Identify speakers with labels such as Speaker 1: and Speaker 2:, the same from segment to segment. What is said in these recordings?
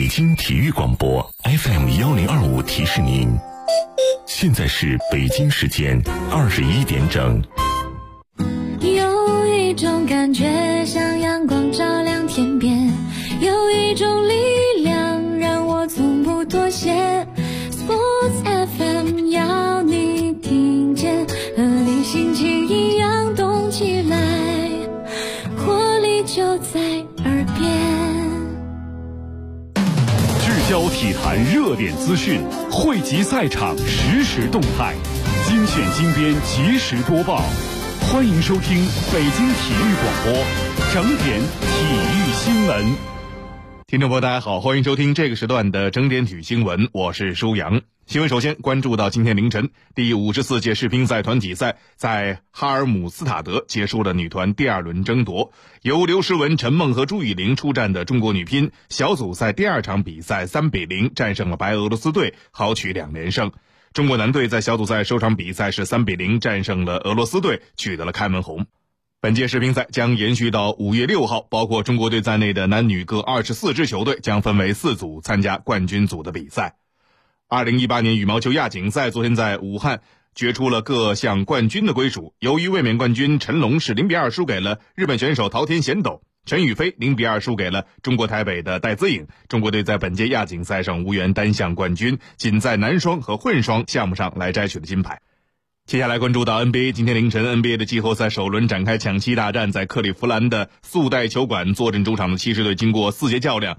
Speaker 1: 北京体育广播 FM1025提示您，现在是北京时间21点整。
Speaker 2: 有一种感觉像阳光照亮天边，有一种力量让我从不妥协。 Sports FM 要你听见，和你心情一样动起来，活力就在耳边。
Speaker 3: 聚焦体坛热点资讯，汇集赛场实时动态，精选精编及时播报。欢迎收听北京体育广播整点体育新闻。
Speaker 4: 听众朋友大家好，欢迎收听这个时段的整点体育新闻，我是舒阳。新闻首先关注到今天凌晨，第54届世乒赛团体赛在哈尔姆斯塔德结束了女团第二轮争夺，由刘诗雯、陈梦和朱雨玲出战的中国女乒小组赛第二场比赛3-0战胜了白俄罗斯队，豪取2连胜。中国男队在小组赛首场比赛是3-0战胜了俄罗斯队，取得了开门红。本届世乒赛将延续到5月6号，包括中国队在内的男女各24支球队将分为4组参加冠军组的比赛。2018年羽毛球亚锦赛昨天在武汉决出了各项冠军的归属，由于卫冕冠军陈龙是0-2输给了日本选手桃田贤斗，陈雨菲0-2输给了中国台北的戴资颖，中国队在本届亚锦赛上无缘单项冠军，仅在男双和混双项目上来摘取了金牌。接下来关注到 NBA， 今天凌晨 NBA 的季后赛首轮展开抢七大战，在克利夫兰的速贷球馆坐镇主场的骑士队经过4节较量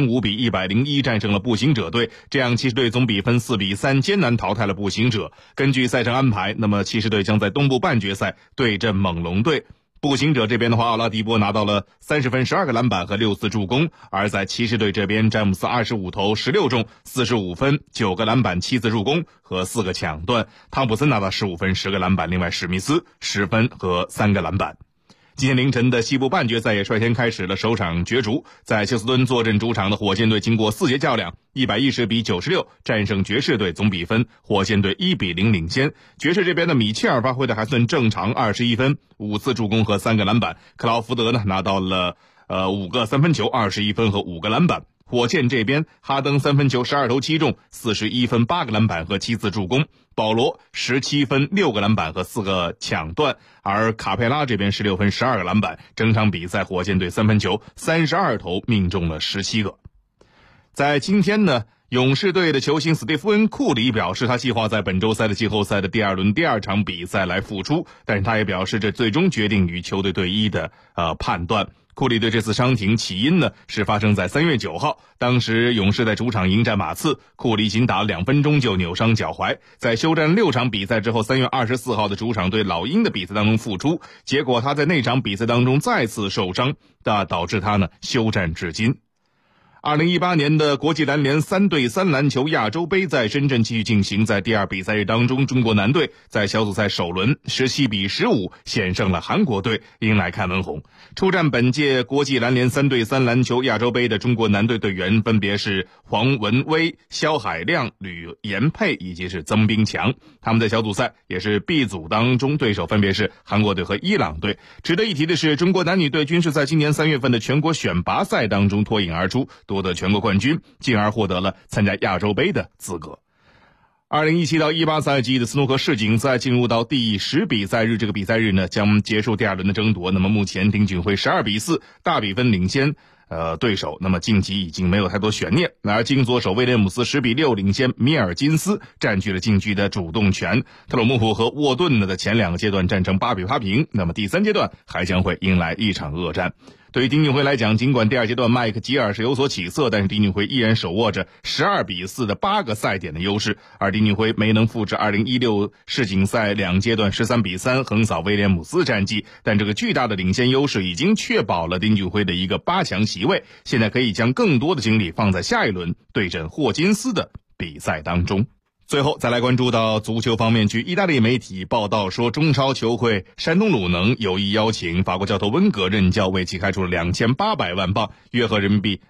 Speaker 4: ，105-101战胜了步行者队，这样骑士队总比分4-3艰难淘汰了步行者。根据赛程安排，那么骑士队将在东部半决赛对阵猛龙队。步行者这边的话，奥拉迪波拿到了30分12个篮板和6次助攻，而在骑士队这边，詹姆斯25投16中45分9个篮板7次助攻和4个抢断，汤普森拿到15分10个篮板，另外史密斯10分和3个篮板。今天凌晨的西部半决赛也率先开始了首场角逐，在休斯敦坐镇主场的火箭队经过4节较量110-96战胜爵士队，总比分火箭队1-0领先。爵士这边的米切尔发挥的还算正常，21分5次助攻和3个篮板，克劳福德呢拿到了5个三分球21分和5个篮板。火箭这边，哈登3分球12投7中41分8个篮板和7次助攻，保罗17分6个篮板和4个抢断，而卡佩拉这边16分12个篮板。整场比赛火箭队3分球32投命中了17个。在今天呢，勇士队的球星史蒂夫恩·库里表示，他计划在本周赛的季后赛的第二轮第二场比赛来复出，但是他也表示这最终决定于球队队医的判断。库里对这次伤停起因呢是发生在3月9号，当时勇士在主场迎战马刺，库里仅打了2分钟就扭伤脚踝，在休战6场比赛之后，3月24号的主场对老鹰的比赛当中复出，结果他在那场比赛当中再次受伤，导致他呢休战至今。2018年的国际篮联3对3篮球亚洲杯在深圳继续进行，在第二比赛日当中，中国男队在小组赛首轮17-15险胜了韩国队，迎来开门红。出战本届国际篮联3对3篮球亚洲杯的中国男队队员分别是黄文威、肖海亮、吕延佩以及是曾冰强，他们在小组赛也是 B 组当中对手分别是韩国队和伊朗队。值得一提的是，中国男女队均是在今年3月份的全国选拔赛当中脱颖而出，夺得全国冠军，进而获得了参加亚洲杯的资格。2017-18赛季的斯诺克世锦赛进入到第10比赛日，这个比赛日呢将结束第二轮的争夺。那么目前丁俊晖12-4大比分领先对手，那么晋级已经没有太多悬念。而金左手威廉姆斯10-6领先米尔金斯，占据了晋级的主动权。特鲁姆普和沃顿的前2个阶段战成8-8平，那么第3阶段还将会迎来一场恶战。对于丁俊晖来讲，尽管第二阶段麦克吉尔是有所起色，但是丁俊晖依然手握着12-4的8个赛点的优势，而丁俊晖没能复制2016世锦赛2阶段13-3横扫威廉姆斯战绩，但这个巨大的领先优势已经确保了丁俊晖的一个8强席位，现在可以将更多的精力放在下一轮对阵霍金斯的比赛当中。最后再来关注到足球方面，据意大利媒体报道说，中超球会山东鲁能有意邀请法国教头温格任教，为其开出了2800万镑，约合人民币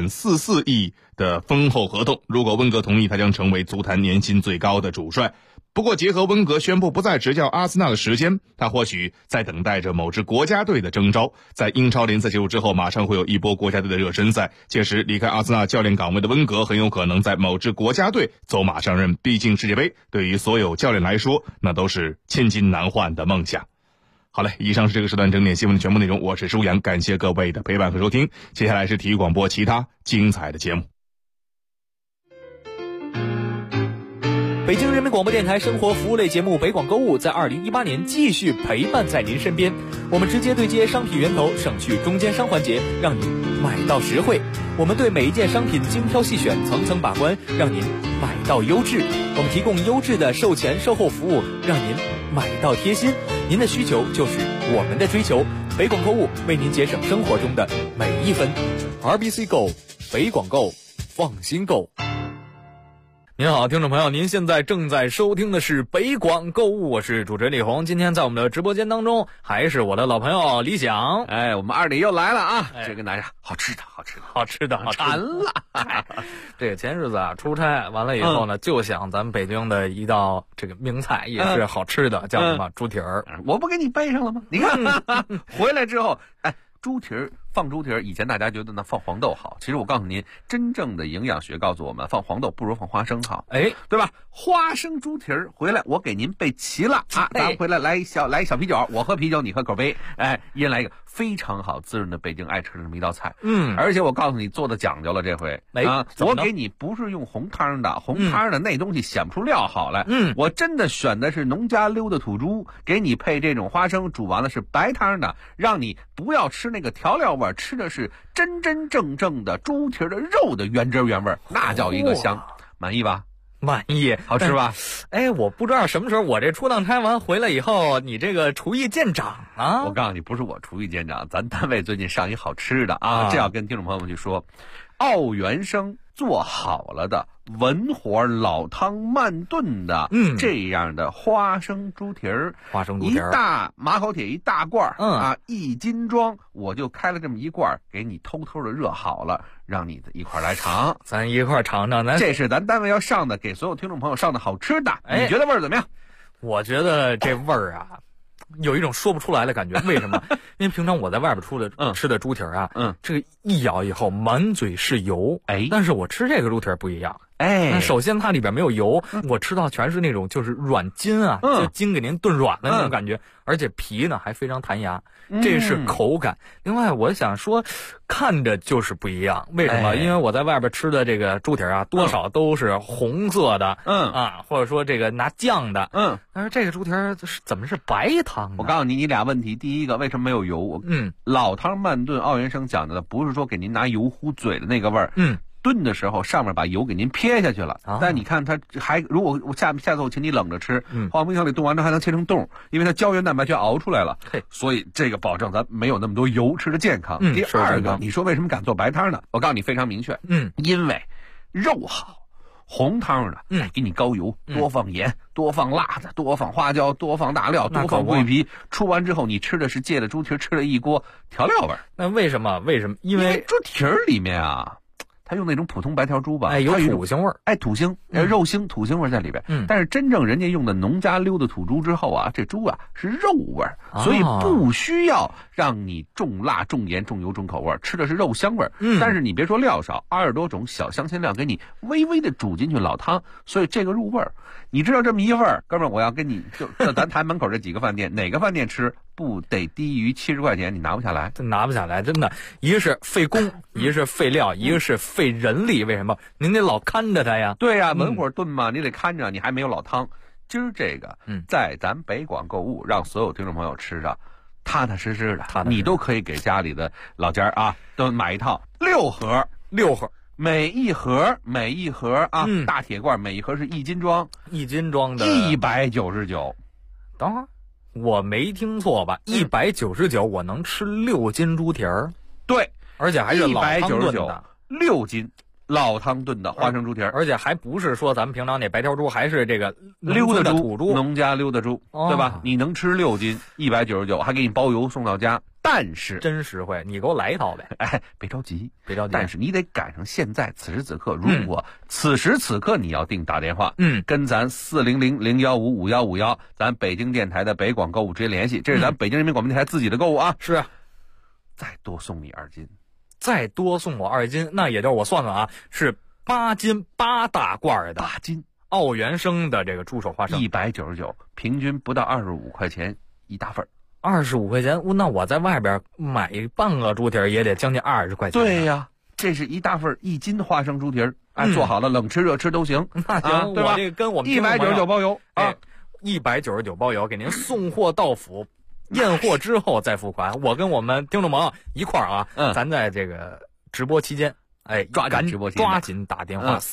Speaker 4: 2.44亿的丰厚合同。如果温格同意，他将成为足坛年薪最高的主帅。 不过结合温格宣布不再执教阿森纳的时间，他或许在等待着某支国家队的征召。在英超联赛结束之后，马上会有一波国家队的热身赛，届时离开阿森纳教练岗位的温格很有可能在某支国家队走马上任。毕竟世界杯对于所有教练来说，那都是千金难换的梦想。好嘞，以上是这个时段整点新闻的全部内容，我是舒阳，感谢各位的陪伴和收听。接下来是体育广播其他精彩的节目。
Speaker 5: 北京人民广播电台生活服务类节目北广购物在2018年继续陪伴在您身边。我们直接对接商品源头，省去中间商环节，让您买到实惠。我们对每一件商品精挑细选，层层把关，让您买到优质。我们提供优质的售前售后服务，让您买到贴心。您的需求就是我们的追求。北广购物为您节省生活中的每一分。RBC Go， 北广购，放心购。您好，听众朋友，您现在正在收听的是北广购物，我是主持人李红。今天在我们的直播间当中，还是我的老朋友李想。
Speaker 6: 我们二弟又来了啊！这跟大家好吃的馋了。
Speaker 5: 这个前日子啊，出差完了以后呢，就想咱们北京的一道这个名菜，也是好吃的，叫什么猪蹄儿。
Speaker 6: 我不给你背上了吗？你看回来之后，猪蹄儿放猪蹄儿，以前大家觉得呢放黄豆好，其实我告诉您，真正的营养学告诉我们，放黄豆不如放花生好，对吧？花生猪蹄儿回来，我给您备齐了啊！咱们回来来一小啤酒，我喝啤酒，你喝口杯，一人来一个非常好滋润的北京爱吃的这么一道菜。而且我告诉你做的讲究了，这回我给你不是用红汤的，那东西显不出料好来。我真的选的是农家溜的土猪，给你配这种花生，煮完了是白汤的，让你不要吃那个调料味，吃的是真真正正的猪蹄的肉的原汁原味，那叫一个香。满意吧？
Speaker 5: 满意，
Speaker 6: 好吃吧？
Speaker 5: 我不知道什么时候我这出趟差完回来以后，你这个厨艺见长啊！
Speaker 6: 我告诉你，不是我厨艺见长，咱单位最近上一好吃的啊！这要跟听众朋友们去说，奥元生做好了的文火老汤慢炖的，这样的花生猪蹄儿，一大马口铁一大罐，1斤装，我就开了这么一罐，给你偷偷的热好了，让你一块来尝，
Speaker 5: 咱一块尝尝。
Speaker 6: 这是咱单位要上的，给所有听众朋友上的好吃的，你觉得味儿怎么样？
Speaker 5: 我觉得这味儿啊，有一种说不出来的感觉。为什么？因为平常我在外边吃的猪蹄儿啊，这个一咬以后满嘴是油，但是我吃这个猪蹄儿不一样。首先它里边没有油，我吃到全是那种就是软筋啊，就筋给您炖软的那种感觉，而且皮呢还非常弹牙，这是口感。另外我想说，看着就是不一样，为什么？因为我在外边吃的这个猪蹄儿啊，多少都是红色的，或者说这个拿酱的，但是这个猪蹄儿怎么是白汤呢？
Speaker 6: 我告诉你，你俩问题，第一个为什么没有油？老汤慢炖，奥元生讲的不是说给您拿油糊嘴的那个味儿，炖的时候上面把油给您撇下去了，但你看它还，如果我下次我请你冷着吃，放冰箱里冻完之后还能切成冻，因为它胶原蛋白全熬出来了，所以这个保证咱没有那么多油，吃的健康。第二个，你说为什么敢做白汤呢？我告诉你非常明确，因为肉好。红汤的，给你高油，多放盐，多放辣子，多放花椒，多放大料，多放桂皮。出完之后，你吃的是借了猪蹄吃了一锅调料味儿。
Speaker 5: 那为什么？因为
Speaker 6: 猪蹄里面啊，它用那种普通白条猪吧，
Speaker 5: 有土腥味儿，
Speaker 6: 土腥，肉腥，土腥味在里边。但是真正人家用的农家溜的土猪之后啊，这猪啊是肉味儿，所以不需要让你重辣、重盐、重油、重口味，吃的是肉香味儿。但是你别说料少，20多种小香辛料给你微微的煮进去老汤，所以这个入味儿。你知道这么一味儿，哥们儿，我要跟你就咱台门口这几个饭店，哪个饭店吃不得低于70块钱，你拿不下来，
Speaker 5: 拿不下来，真的。一个是费工，一个是费料，一个是费人力。为什么？您得老看着它呀。
Speaker 6: 对呀，文火炖嘛，你得看着，你还没有老汤。今儿这个，在咱北广购物，让所有听众朋友吃着踏踏实实的，你都可以给家里的老家啊，都买一套6盒，每一盒啊，大铁罐，每一盒是1斤装
Speaker 5: ，1斤装的
Speaker 6: 199。
Speaker 5: 等会儿，我没听错吧？199，我能吃6斤猪蹄儿？
Speaker 6: 对，
Speaker 5: 而且还是老汤炖的
Speaker 6: ，6斤老汤炖的花生猪蹄儿，
Speaker 5: 而且还不是说咱们平常那白条猪，还是这个
Speaker 6: 溜达
Speaker 5: 土猪，
Speaker 6: 农家溜达猪，对吧？你能吃6斤，199，还给你包邮送到家。但是
Speaker 5: 真实惠，你给我来一套呗！
Speaker 6: 哎，别着急，
Speaker 5: 别着急。
Speaker 6: 但是你得赶上现在此时此刻，如果此时此刻你要订，打电话，跟咱400-015-5151，咱北京电台的北广购物直接联系，这是咱北京人民广播电台自己的购物啊。
Speaker 5: 是，
Speaker 6: 再多送你2斤，
Speaker 5: 再多送我2斤，那也就是我算算啊，是8斤8大罐的
Speaker 6: 8斤
Speaker 5: 奥原生的这个猪手花生
Speaker 6: ，199，平均不到25块钱一大份
Speaker 5: ，25块钱，那我在外边买半个猪蹄儿也得将近20块钱。
Speaker 6: 对呀，这是一大份1斤花生猪蹄儿，做好了冷吃热吃都行。
Speaker 5: 那行，
Speaker 6: 对吧？
Speaker 5: 我这跟我们
Speaker 6: 199包邮啊
Speaker 5: ，199包邮，给您送货到府，验货之后再付款。我跟我们听众朋友一块儿啊，咱在这个直播期间。
Speaker 6: 抓紧直播期间，
Speaker 5: 抓紧打电话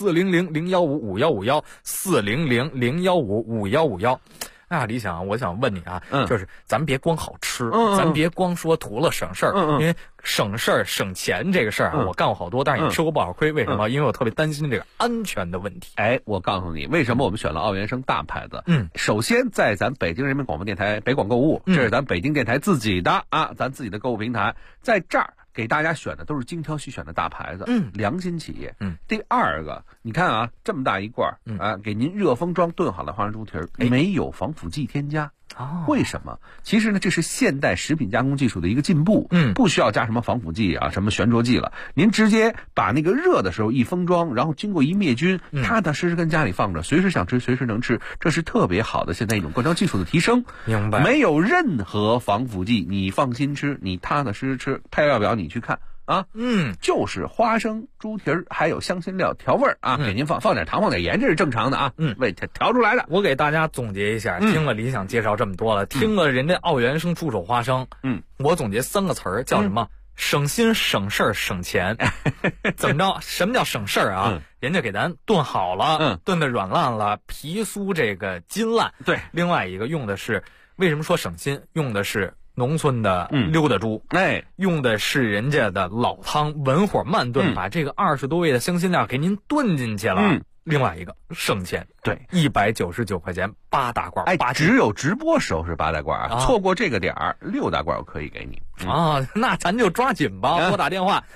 Speaker 5: 400-015-5151，400-015-5151。哎呀，李想，我想问你啊，就是咱别光好吃，咱别光说图了省事儿，因为省事儿省钱这个事儿啊，我干过好多，但是也吃过不少亏。为什么？因为我特别担心这个安全的问题。
Speaker 6: 我告诉你，为什么我们选了奥原生大牌子？首先在咱北京人民广播电台北广购物，这是咱北京电台自己的咱自己的购物平台，在这儿给大家选的都是精挑细选的大牌子，良心企业。第二个，你看啊，这么大一罐给您热封装炖好的花生猪蹄儿，没有防腐剂添加。为什么？其实呢，这是现代食品加工技术的一个进步，不需要加什么防腐剂什么悬浊剂了。您直接把那个热的时候一封装，然后经过一灭菌，踏踏实实跟家里放着，随时想吃随时能吃，这是特别好的现在一种灌装技术的提升。
Speaker 5: 明白？没
Speaker 6: 有任何防腐剂，你放心吃，你踏踏实实吃。配料表你去看。就是花生猪蹄儿，还有香辛料调味儿给您放点糖放点盐，这是正常的为调出来的。
Speaker 5: 我给大家总结一下，听了李想介绍这么多了，听了人家奥原生猪手花生，我总结3个词儿，叫什么？省心省事儿省钱。怎么着？什么叫省事儿啊？人家给咱炖好了，炖的软烂了，皮酥这个筋烂。
Speaker 6: 对，
Speaker 5: 另外一个用的是，为什么说省心？用的是农村的溜达猪，用的是人家的老汤，文火慢炖，把这个20多味的香辛料给您炖进去了。另外一个省钱，
Speaker 6: 对
Speaker 5: ，199块钱8大罐，
Speaker 6: 只有直播时候是8大罐错过这个点儿6大罐我可以给你
Speaker 5: 那咱就抓紧吧，拨打电话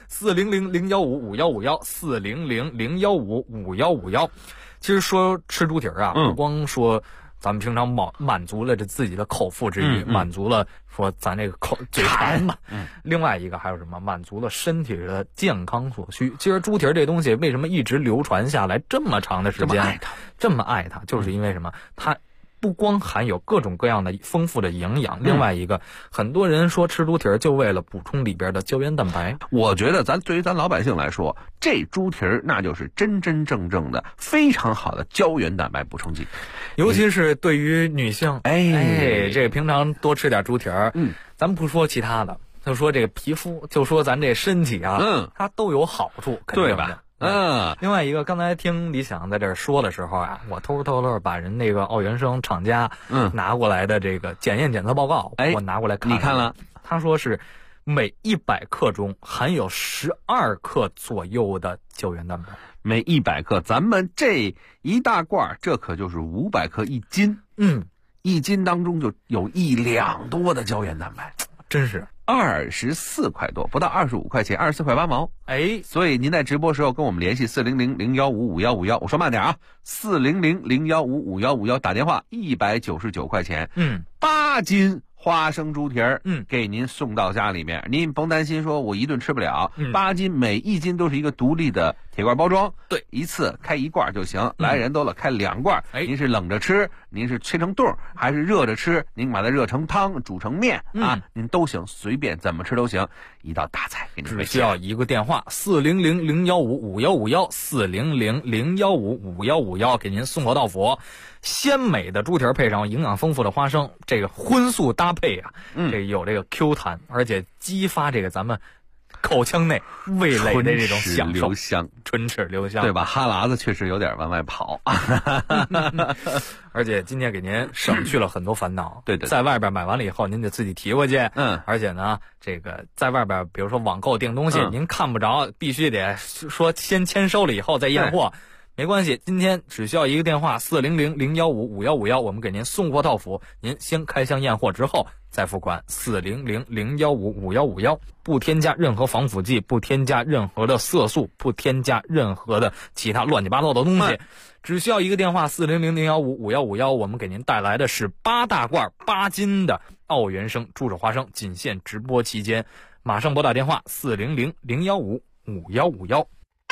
Speaker 5: 400-015-5151，400-015-5151。其实说吃猪蹄儿不光说咱们平常满足了这自己的口腹之欲，满足了说咱这个嘴馋嘛。另外一个还有什么？满足了身体的健康所需。其实猪蹄儿这东西为什么一直流传下来这么长的时间，这么爱它，就是因为什么？它不光含有各种各样的丰富的营养，另外一个，很多人说吃猪蹄儿就为了补充里边的胶原蛋白。
Speaker 6: 我觉得对于咱老百姓来说，这猪蹄儿那就是真真正正的非常好的胶原蛋白补充剂，
Speaker 5: 尤其是对于女性，这个平常多吃点猪蹄儿，咱不说其他的，就说这个皮肤，就说咱这身体它都有好处，
Speaker 6: 对吧？
Speaker 5: 另外一个，刚才听李想在这儿说的时候我偷偷把人那个奥原生厂家拿过来的这个检验检测报告，我拿过来看，
Speaker 6: 你看了？
Speaker 5: 他说是每100克中含有12克左右的胶原蛋白，
Speaker 6: 每100克，咱们这一大罐，这可就是500克1斤，1斤当中就有1两多的胶原蛋白，
Speaker 5: 真是。
Speaker 6: 24块多，不到25块钱，24块8毛。所以您在直播时候跟我们联系400-015-5151，我说慢点400-015-5151，打电话199块钱，8斤花生猪蹄儿，给您送到家里面，您甭担心说我一顿吃不了，8斤，每1斤都是一个独立的铁罐包装，
Speaker 5: 对，
Speaker 6: 一次开1罐就行，来人多了开2罐，您是冷着吃，您是切成冻，还是热着吃，您把它热成汤煮成面您都行，随便怎么吃都行，一道大菜给您。
Speaker 5: 只需要一个电话400-015-5151，400-015-5151，给您送货到府。鲜美的猪蹄儿配上营养丰富的花生，这个荤素搭配这有这个 Q 弹，而且激发这个咱们口腔内、味蕾的这种享受，
Speaker 6: 唇齿留香，
Speaker 5: 对
Speaker 6: 吧？哈喇子确实有点往外跑，
Speaker 5: 而且今天给您省去了很多烦恼。
Speaker 6: 对，
Speaker 5: 在外边买完了以后，您得自己提回去。而且呢，这个在外边，比如说网购订东西，您看不着，必须得说先签收了以后再验货。没关系，今天只需要一个电话400-015-5151，我们给您送货到府。您先开箱验货之后再付款，400-015-5151，不添加任何防腐剂，不添加任何的色素，不添加任何的其他乱七八糟的东西。只需要一个电话400-015-5151，我们给您带来的是8大罐8斤的澳原生猪手花生，仅限直播期间，马上拨打电话400-015-5151。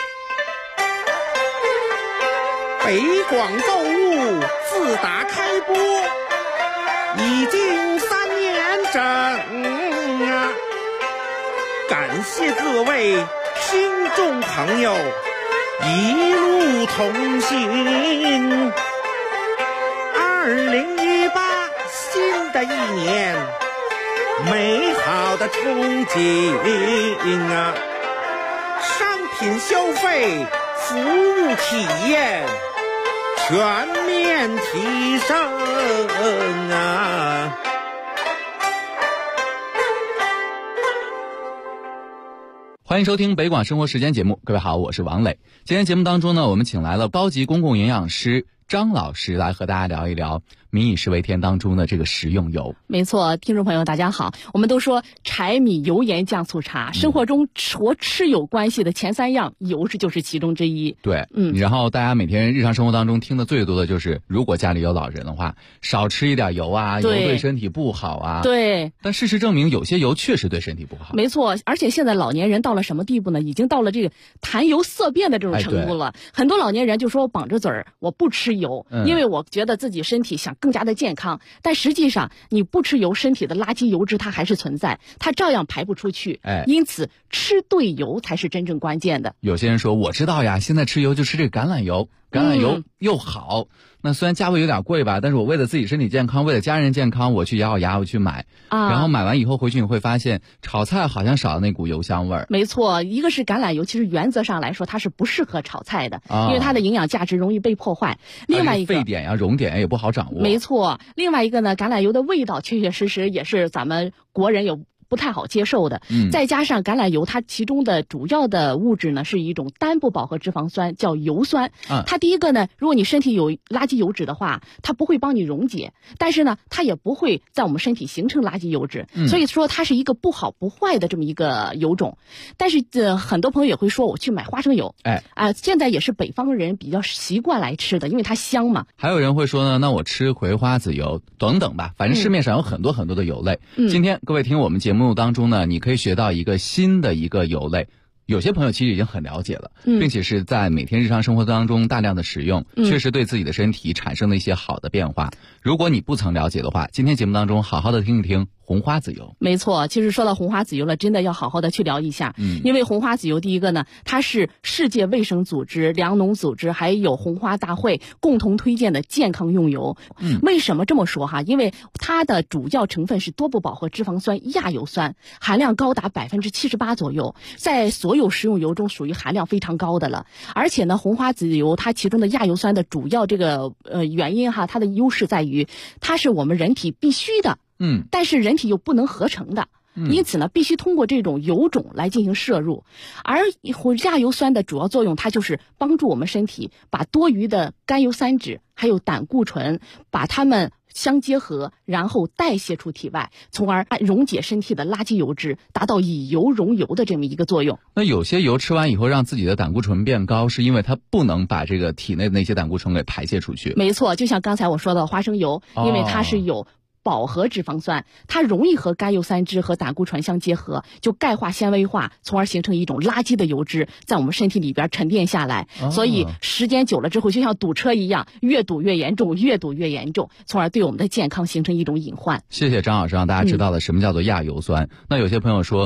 Speaker 7: 北广购物自打开播已经3年整啊，感谢各位听众朋友一路同行。2018新的一年，美好的憧憬啊，商品消费、服务体验全面提升啊！
Speaker 8: 欢迎收听北广生活时间节目，各位好，我是王磊。今天节目当中呢，我们请来了高级公共营养师张老师来和大家聊一聊民以食为天当中的这个食用油。
Speaker 9: 没错，听众朋友大家好，我们都说柴米油盐酱醋茶，生活中和吃有关系的前3样，油就是其中之一。
Speaker 8: 对，然后大家每天日常生活当中听的最多的就是，如果家里有老人的话，少吃一点油啊，油对身体不好啊。
Speaker 9: 对。
Speaker 8: 但事实证明，有些油确实对身体不好。
Speaker 9: 没错，而且现在老年人到了什么地步呢？已经到了这个谈油色变的这种程度了。很多老年人就说我绑着嘴儿，我不吃油，因为我觉得自己身体想更加的健康。但实际上，你不吃油，身体的垃圾油脂它还是存在，它照样排不出去。因此吃对油才是真正关键的。
Speaker 8: 有些人说我知道呀，现在吃油就吃这个橄榄油，橄榄油又好。那虽然价位有点贵吧，但是我为了自己身体健康，为了家人健康，我去咬咬牙我去买然后买完以后回去你会发现炒菜好像少了那股油香味儿。
Speaker 9: 没错，一个是橄榄油，其实原则上来说它是不适合炒菜的，因为它的营养价值容易被破坏。另外一个
Speaker 8: 沸点呀、熔点也不好掌握。
Speaker 9: 没错，另外一个呢，橄榄油的味道确确实实也是咱们国人有不太好接受的。再加上橄榄油它其中的主要的物质呢是一种单不饱和脂肪酸，叫油酸。它第一个呢，如果你身体有垃圾油脂的话，它不会帮你溶解，但是呢它也不会在我们身体形成垃圾油脂，所以说它是一个不好不坏的这么一个油种。但是很多朋友也会说我去买花生油，现在也是北方人比较习惯来吃的，因为它香嘛。
Speaker 8: 还有人会说呢，那我吃葵花籽油等等吧，反正市面上有很多很多的油类。今天各位听我们节目当中呢，你可以学到一个新的一个油类，有些朋友其实已经很了解了，并且是在每天日常生活当中大量的使用，确实对自己的身体产生了一些好的变化。如果你不曾了解的话，今天节目当中好好的听一听红花籽油。
Speaker 9: 没错，其实说到红花籽油了，真的要好好的去聊一下。因为红花籽油第一个呢，它是世界卫生组织、粮农组织还有红花大会共同推荐的健康用油。为什么这么说哈？因为它的主要成分是多不饱和脂肪酸亚油酸，含量高达78%左右，在所有食用油中属于含量非常高的了。而且呢，红花籽油它其中的亚油酸的主要这个原因哈，它的优势在于它是我们人体必须的。但是人体又不能合成的，因此呢，必须通过这种油种来进行摄入。而亚油酸的主要作用，它就是帮助我们身体把多余的甘油三酯还有胆固醇，把它们相结合，然后代谢出体外，从而溶解身体的垃圾油脂，达到以油溶油的这么一个作用。
Speaker 8: 那有些油吃完以后让自己的胆固醇变高，是因为它不能把这个体内的那些胆固醇给排泄出去。
Speaker 9: 没错，就像刚才我说的花生油，因为它是有饱和脂肪酸，它容易和甘油三酯和胆固醇相结合，就钙化纤维化，从而形成一种垃圾的油脂在我们身体里边沉淀下来。所以时间久了之后，就像堵车一样，越堵越严重，越堵越严重，从而对我们的健康形成一种隐患。
Speaker 8: 谢谢张老师让大家知道了什么叫做亚油酸。那有些朋友说，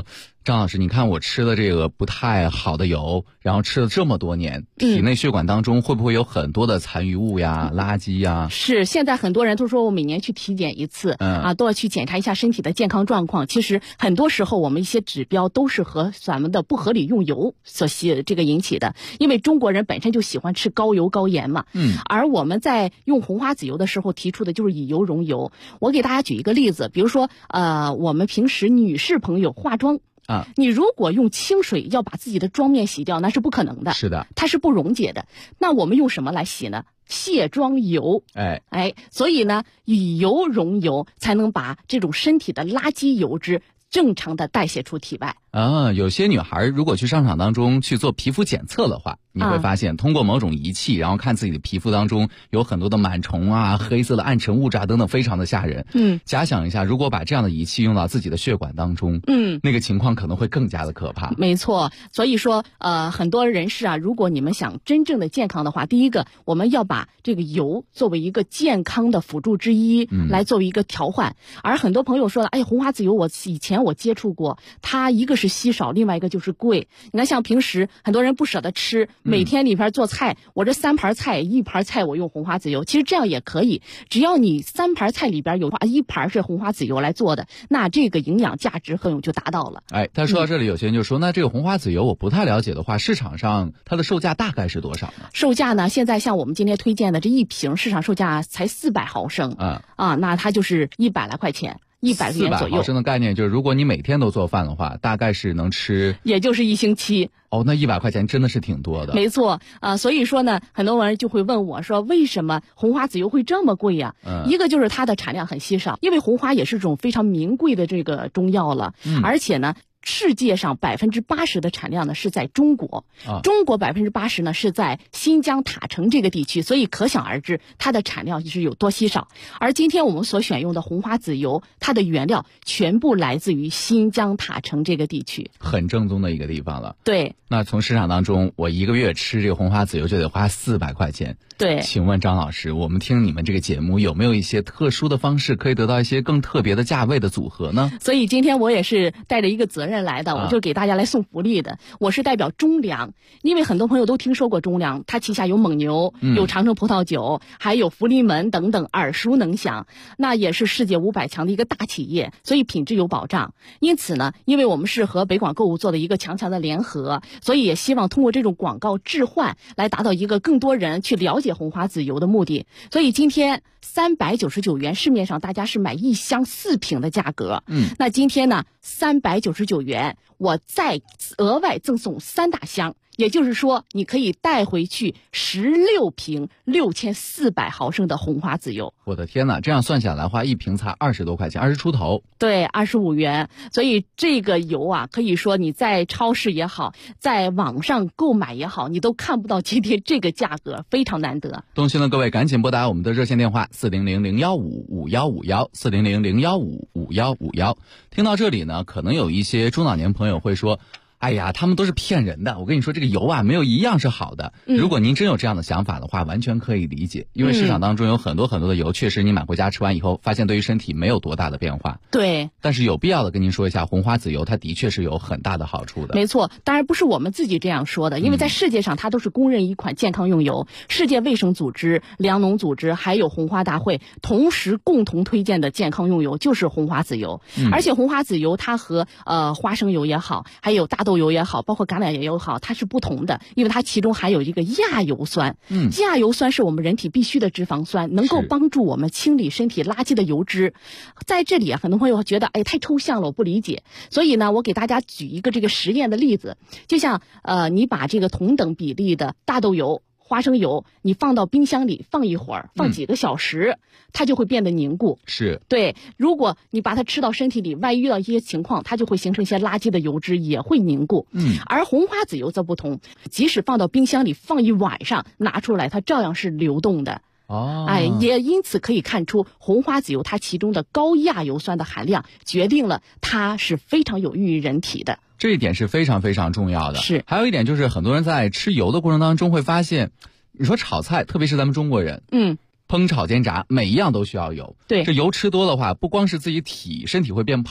Speaker 8: 张老师，你看我吃的这个不太好的油，然后吃了这么多年，体内血管当中会不会有很多的残余物呀、垃圾呀？
Speaker 9: 是，现在很多人都说我每年去体检一次，都要去检查一下身体的健康状况。其实很多时候我们一些指标都是和咱们的不合理用油所这个引起的，因为中国人本身就喜欢吃高油高盐嘛。而我们在用红花籽油的时候提出的就是以油溶油。我给大家举一个例子，比如说我们平时女士朋友化妆。你如果用清水要把自己的妆面洗掉，那是不可能的。
Speaker 8: 是的，
Speaker 9: 它是不溶解的。那我们用什么来洗呢？卸妆油。所以呢，以油溶油才能把这种身体的垃圾油脂正常的代谢出体外。
Speaker 8: 有些女孩如果去商场当中去做皮肤检测的话，你会发现通过某种仪器，然后看自己的皮肤当中有很多的螨虫啊、黑色的暗沉物质啊等等，非常的吓人。假想一下，如果把这样的仪器用到自己的血管当中，那个情况可能会更加的可怕。
Speaker 9: 没错，所以说很多人士啊，如果你们想真正的健康的话，第一个我们要把这个油作为一个健康的辅助之一，来作为一个调换。而很多朋友说了，红花籽油以前我接触过，它一个是稀少，另外一个就是贵。你看像平时很多人不舍得吃，每天里边做菜，我这3盘菜1盘菜我用红花籽油，其实这样也可以，只要你3盘菜里边有1盘是红花籽油来做的，那这个营养价值就达到了。
Speaker 8: 但说到这里，有些人就说，那这个红花籽油我不太了解的话，市场上它的售价大概是多少呢？
Speaker 9: 售价呢，现在像我们今天推荐的这一瓶市场售价才400毫升，那它就是100来块钱。100元左右。
Speaker 8: 400毫升的概念就是，如果你每天都做饭的话，大概是能吃，
Speaker 9: 也就是1星期。
Speaker 8: 那100块钱真的是挺多的。
Speaker 9: 没错，所以说呢，很多人就会问我说，为什么红花籽油会这么贵呀？一个就是它的产量很稀少，因为红花也是种非常名贵的这个中药了，而且呢，世界上80%的产量呢是在中国，中国80%呢是在新疆塔城这个地区，所以可想而知它的产量是有多稀少。而今天我们所选用的红花籽油，它的原料全部来自于新疆塔城这个地区，
Speaker 8: 很正宗的一个地方了。
Speaker 9: 对，
Speaker 8: 那从市场当中，我1个月吃这个红花籽油就得花400块钱。
Speaker 9: 对，
Speaker 8: 请问张老师，我们听你们这个节目有没有一些特殊的方式可以得到一些更特别的价位的组合呢？
Speaker 9: 所以今天我也是带着一个责任来的，我就给大家来送福利的。我是代表中粮，因为很多朋友都听说过中粮，它旗下有蒙牛，有长城葡萄酒，还有福临门等等，耳熟能详。那也是世界500强的一个大企业，所以品质有保障。因此呢，因为我们是和北广购物做的一个强的联合，所以也希望通过这种广告置换来达到一个更多人去了解红花籽油的目的。所以今天399元，市面上大家是买1箱4瓶的价格，那今天呢399元，我再额外赠送3大箱，也就是说你可以带回去16瓶6400毫升的红花籽油。
Speaker 8: 我的天哪，这样算下来的话，1瓶才20多块钱，20出头。
Speaker 9: 对，25元。所以这个油啊，可以说你在超市也好，在网上购买也好，你都看不到今天这个价格，非常难得。
Speaker 8: 动心的各位赶紧拨打我们的热线电话400-015-5151，400-015-5151。听到这里呢，可能有一些中老年朋友会说，哎呀，他们都是骗人的。我跟你说，这个油啊，没有一样是好的。如果您真有这样的想法的话，完全可以理解。因为市场当中有很多的油，确实你买回家吃完以后，发现对于身体没有多大的变化。
Speaker 9: 对。
Speaker 8: 但是有必要的跟您说一下，红花籽油它的确是有很大的好处的。
Speaker 9: 没错，当然不是我们自己这样说的，因为在世界上它都是公认一款健康用油。世界卫生组织、粮农组织还有红花大会同时共同推荐的健康用油就是红花籽油。而且红花籽油它和花生油也好，还有大豆油也好，包括橄榄油也好，它是不同的，因为它其中含有一个亚油酸。亚油酸是我们人体必需的脂肪酸，能够帮助我们清理身体垃圾的油脂。在这里啊，很多朋友觉得太抽象了，我不理解。所以呢，我给大家举一个这个实验的例子，就像你把这个同等比例的大豆油、花生油，你放到冰箱里放一会儿，放几个小时，它就会变得凝固。
Speaker 8: 是。
Speaker 9: 对，如果你把它吃到身体里，万一遇到一些情况，它就会形成一些垃圾的油脂，也会凝固。而红花籽油则不同，即使放到冰箱里放一晚上，拿出来它照样是流动的。也因此可以看出，红花籽油它其中的高亚油酸的含量决定了它是非常有益于人体的。
Speaker 8: 这一点是非常非常重要的。
Speaker 9: 是。
Speaker 8: 还有一点就是，很多人在吃油的过程当中会发现，你说炒菜，特别是咱们中国人，烹炒煎炸每一样都需要油。
Speaker 9: 对。
Speaker 8: 这油吃多的话，不光是自己身体会变胖，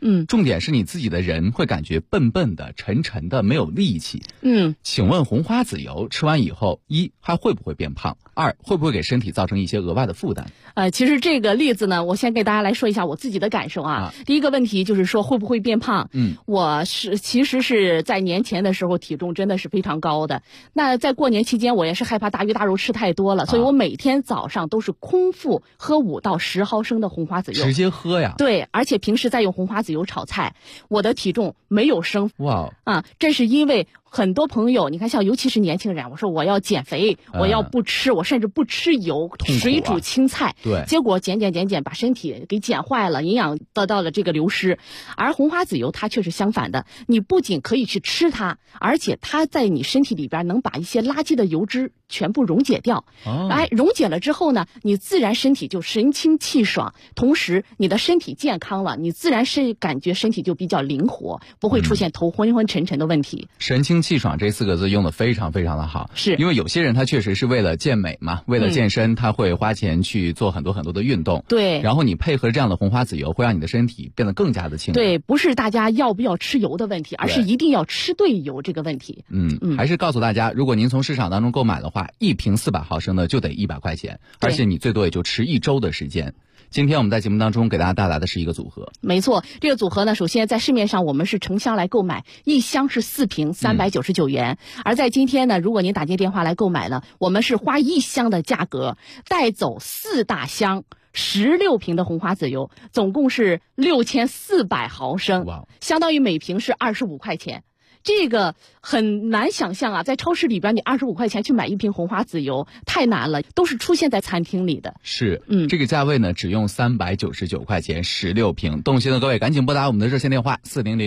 Speaker 8: 重点是你自己的人会感觉笨笨的、沉沉的，没有力气。请问红花籽油吃完以后，一还会不会变胖？二会不会给身体造成一些额外的负担？
Speaker 9: 其实这个例子呢，我先给大家来说一下我自己的感受啊。第一个问题就是说会不会变胖？我其实是在年前的时候体重真的是非常高的。那在过年期间，我也是害怕大鱼大肉吃太多了，所以我每天早上都是空腹喝5到10毫升的红花籽油，
Speaker 8: 直接喝呀？
Speaker 9: 对，而且平时再用红花籽油炒菜，我的体重没有升。
Speaker 8: 哇
Speaker 9: 这是因为很多朋友，你看像尤其是年轻人，我说我要减肥，我要不吃，我甚至不吃油，水煮青菜，
Speaker 8: 对，
Speaker 9: 结果减，把身体给减坏了，营养得到了这个流失。而红花籽油它却是相反的，你不仅可以去吃它，而且它在你身体里边能把一些垃圾的油脂全部溶解掉。溶解了之后呢，你自然身体就神清气爽，同时你的身体健康了，你自然是感觉身体就比较灵活，不会出现头昏昏沉沉的问题。
Speaker 8: 神清气爽这4个字用的非常非常的好，
Speaker 9: 是
Speaker 8: 因为有些人他确实是为了健美嘛，为了健身，他会花钱去做很多很多的运动，
Speaker 9: 对，
Speaker 8: 然后你配合这样的红花籽油，会让你的身体变得更加的轻。
Speaker 9: 对，不是大家要不要吃油的问题，而是一定要吃对油这个问题。
Speaker 8: 还是告诉大家，如果您从市场当中购买的话，1瓶400毫升的就得100块钱，而且你最多也就吃1周的时间。今天我们在节目当中给大家带来的是一个组合。
Speaker 9: 没错，这个组合呢，首先在市面上我们是成箱来购买，一箱是4瓶399元，而在今天呢，如果您打进电话来购买了，我们是花1箱的价格带走4大箱16瓶的红花籽油，总共是6400毫升，相当于每瓶是25块钱。这个很难想象啊，在超市里边你25块钱去买1瓶红花籽油太难了，都是出现在餐厅里的。
Speaker 8: 是，这个价位呢只用399块钱16瓶。动心的各位赶紧拨打我们的热线电话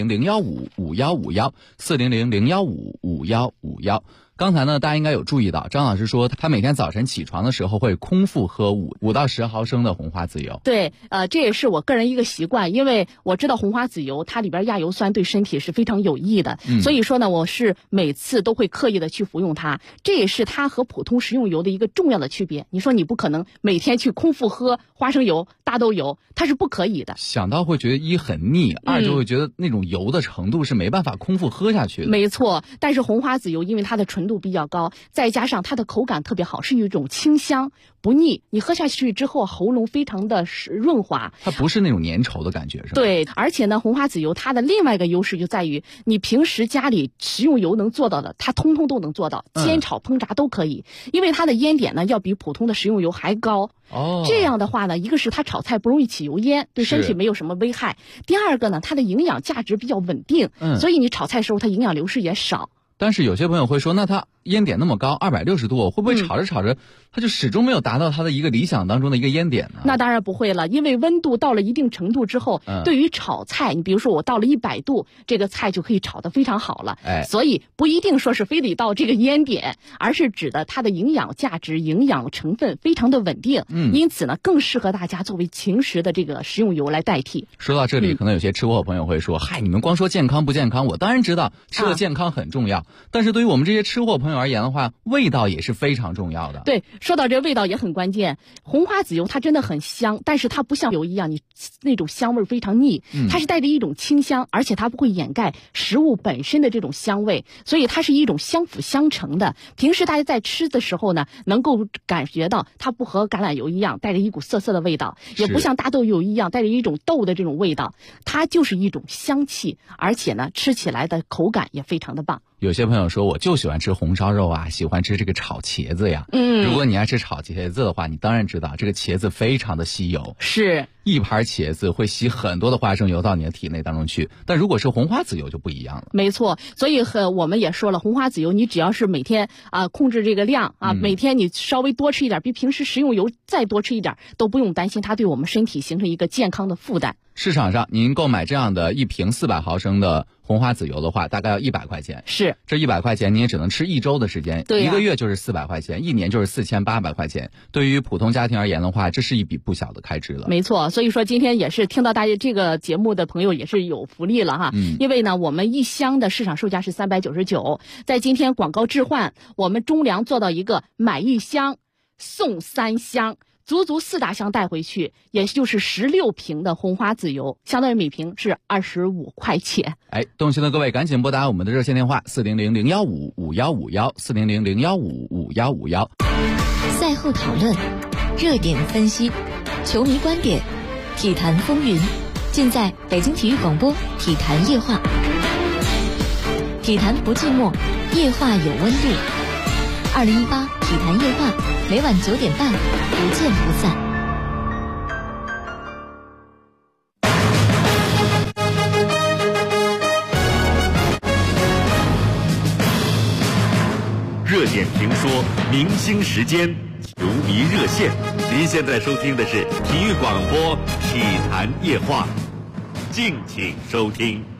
Speaker 8: 400-015-5151，400-015-5151。刚才呢，大家应该有注意到，张老师说他每天早晨起床的时候会空腹喝5到10毫升的红花籽油。
Speaker 9: 对，这也是我个人一个习惯，因为我知道红花籽油它里边亚油酸对身体是非常有益的，所以说呢，我是每次都会刻意的去服用它，这也是它和普通食用油的一个重要的区别。你说你不可能每天去空腹喝花生油、大豆油，它是不可以的。
Speaker 8: 想到会觉得一很腻，二就会觉得那种油的程度是没办法空腹喝下去的。
Speaker 9: 没错，但是红花籽油因为它的纯度比较高，再加上它的口感特别好，是一种清香不腻，你喝下去之后喉咙非常的润滑，
Speaker 8: 它不是那种粘稠的感觉，是吧？
Speaker 9: 对，而且呢，红花籽油它的另外一个优势就在于你平时家里食用油能做到的，它通通都能做到，煎炒烹炸都可以，因为它的烟点呢要比普通的食用油还高。这样的话呢，一个是它炒菜不容易起油烟，对身体没有什么危害；第二个呢，它的营养价值比较稳定，所以你炒菜的时候它营养流失也少。
Speaker 8: 但是有些朋友会说，那它烟点那么高260度，会不会炒着炒着它就始终没有达到它的一个理想当中的一个烟点呢？
Speaker 9: 那当然不会了，因为温度到了一定程度之后，对于炒菜，你比如说我到了100度，这个菜就可以炒得非常好了。所以不一定说是非得到这个烟点，而是指的它的营养价值、营养成分非常的稳定。因此呢，更适合大家作为平时的这个食用油来代替。
Speaker 8: 说到这里，可能有些吃货朋友会说，嗨，你们光说健康不健康，我当然知道吃的健康很重要，但是对于我们这些吃货朋友而言的话，味道也是非常重要的。
Speaker 9: 对，说到这味道也很关键。红花籽油它真的很香，但是它不像油一样，你那种香味非常腻，它是带着一种清香，而且它不会掩盖食物本身的这种香味，所以它是一种相辅相成的。平时大家在吃的时候呢，能够感觉到它不和橄榄油一样带着一股涩涩的味道，也不像大豆油一样带着一种豆的这种味道，它就是一种香气，而且呢，吃起来的口感也非常的棒。
Speaker 8: 有些朋友说，我就喜欢吃红烧肉啊，喜欢吃这个炒茄子呀。如果你爱吃炒茄子的话，你当然知道这个茄子非常的吸油，
Speaker 9: 是
Speaker 8: 一盘茄子会吸很多的花生油到你的体内当中去。但如果是红花籽油就不一样了。
Speaker 9: 没错，所以我们也说了，红花籽油你只要是每天控制这个量每天你稍微多吃一点，比平时食用油再多吃一点，都不用担心它对我们身体形成一个健康的负担。
Speaker 8: 市场上您购买这样的1瓶400毫升的红花籽油的话，大概要100块钱。
Speaker 9: 是，
Speaker 8: 这100块钱你也只能吃1周的时间，
Speaker 9: 对
Speaker 8: 1个月就是400块钱，1年就是4800块钱。对于普通家庭而言的话，这是一笔不小的开支了。
Speaker 9: 没错，所以说今天也是听到大家这个节目的朋友也是有福利了哈。因为呢，我们1箱的市场售价是399，在今天广告置换，我们中粮做到一个买1箱送3箱。 足4大箱带回去，也就是16瓶的红花籽油，相当于每瓶是25块钱。
Speaker 8: 动心的各位赶紧拨打我们的热线电话400-015-5151，400-015-5151。
Speaker 2: 赛后讨论，热点分析，球迷观点，体坛风云，尽在北京体育广播体坛夜话。体坛不寂寞，夜话有温度。2018体坛夜话，每晚9点半，不见不散。
Speaker 1: 热点评说，明星时间，球迷热线。您现在收听的是体育广播体坛夜话，敬请收听。